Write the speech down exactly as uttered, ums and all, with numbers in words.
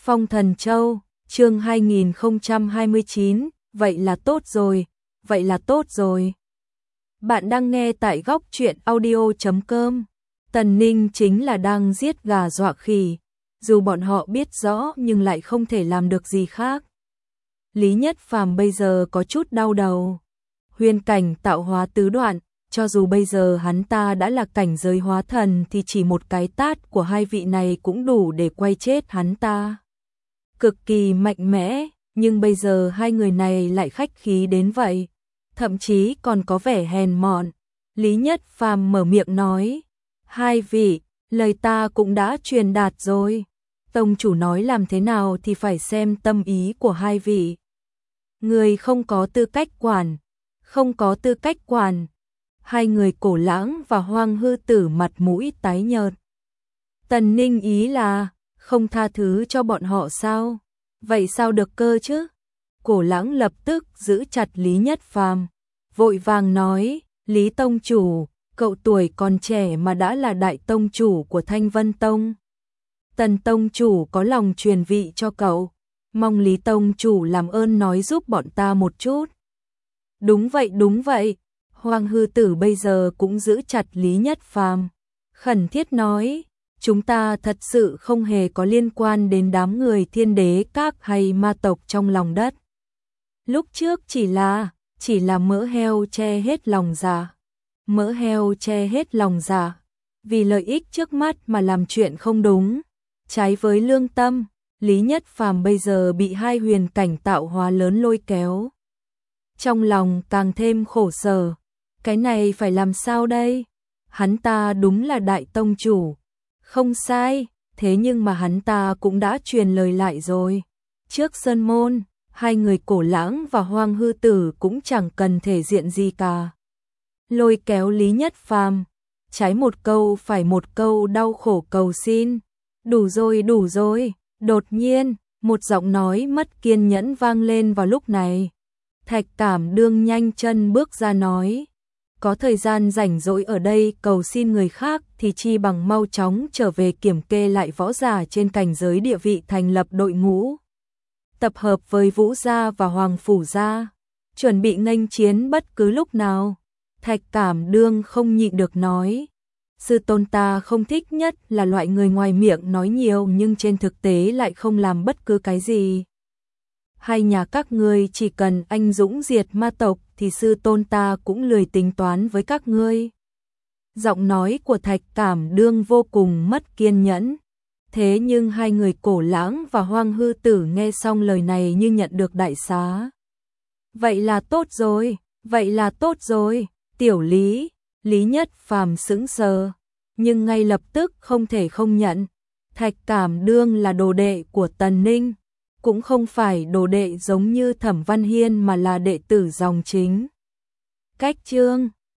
Phong Thần Châu, chương hai nghìn không trăm hai mươi chín, vậy là tốt rồi, vậy là tốt rồi. Bạn đang nghe tại góc truyện audio chấm com. Tần Ninh chính là đang giết gà dọa khỉ, dù bọn họ biết rõ nhưng lại không thể làm được gì khác. Lý Nhất Phàm bây giờ có chút đau đầu. Huyền cảnh tạo hóa tứ đoạn, cho dù bây giờ hắn ta đã là cảnh giới hóa thần thì chỉ một cái tát của hai vị này cũng đủ để quay chết hắn ta. Cực kỳ mạnh mẽ, nhưng bây giờ hai người này lại khách khí đến vậy, thậm chí còn có vẻ hèn mọn. Lý Nhất Phàm mở miệng nói, hai vị, lời ta cũng đã truyền đạt rồi. Tông chủ nói làm thế nào thì phải xem tâm ý của hai vị. Người không có tư cách quản, không có tư cách quản. Hai người Cổ Lãng và Hoang Hư Tử mặt mũi tái nhợt. Tần Ninh ý là, không tha thứ cho bọn họ sao? Vậy sao được cơ chứ? Cổ Lãng lập tức giữ chặt Lý Nhất Phàm, vội vàng nói, Lý Tông Chủ, cậu tuổi còn trẻ mà đã là đại tông chủ của Thanh Vân Tông. Tần Tông Chủ có lòng truyền vị cho cậu, mong Lý Tông Chủ làm ơn nói giúp bọn ta một chút. Đúng vậy, đúng vậy. Hoang Hư Tử bây giờ cũng giữ chặt Lý Nhất Phàm, khẩn thiết nói, chúng ta thật sự không hề có liên quan đến đám người Thiên Đế Các hay ma tộc trong lòng đất. Lúc trước chỉ là, chỉ là mỡ heo che hết lòng dạ. Mỡ heo che hết lòng dạ, vì lợi ích trước mắt mà làm chuyện không đúng, trái với lương tâm. Lý Nhất Phàm bây giờ bị hai huyền cảnh tạo hóa lớn lôi kéo, trong lòng càng thêm khổ sở. Cái này phải làm sao đây? Hắn ta đúng là đại tông chủ, không sai, thế nhưng mà hắn ta cũng đã truyền lời lại rồi. Trước sơn môn, hai người Cổ Lãng và Hoang Hư Tử cũng chẳng cần thể diện gì cả. Lôi kéo Lý Nhất Phàm, trái một câu phải một câu đau khổ cầu xin. Đủ rồi, đủ rồi. Đột nhiên, một giọng nói mất kiên nhẫn vang lên vào lúc này. Thạch Cảm Đương nhanh chân bước ra nói, có thời gian rảnh rỗi ở đây cầu xin người khác thì chi bằng mau chóng trở về kiểm kê lại võ giả trên cảnh giới địa vị, thành lập đội ngũ, tập hợp với Vũ gia và Hoàng phủ gia, chuẩn bị nghênh chiến bất cứ lúc nào. Thạch Cảm Đương không nhịn được nói, sư tôn ta không thích nhất là loại người ngoài miệng nói nhiều nhưng trên thực tế lại không làm bất cứ cái gì. Hai nhà các ngươi chỉ cần anh dũng diệt ma tộc thì sư tôn ta cũng lười tính toán với các ngươi. Giọng nói của Thạch Cảm Đương vô cùng mất kiên nhẫn. Thế nhưng hai người Cổ Lãng và Hoang Hư Tử nghe xong lời này như nhận được đại xá. Vậy là tốt rồi, vậy là tốt rồi. Tiểu Lý, Lý Nhất Phàm sững sờ, nhưng ngay lập tức không thể không nhận. Thạch Cảm Đương là đồ đệ của Tần Ninh, cũng không phải đồ đệ giống như Thẩm Văn Hiên mà là đệ tử dòng chính. Cách chương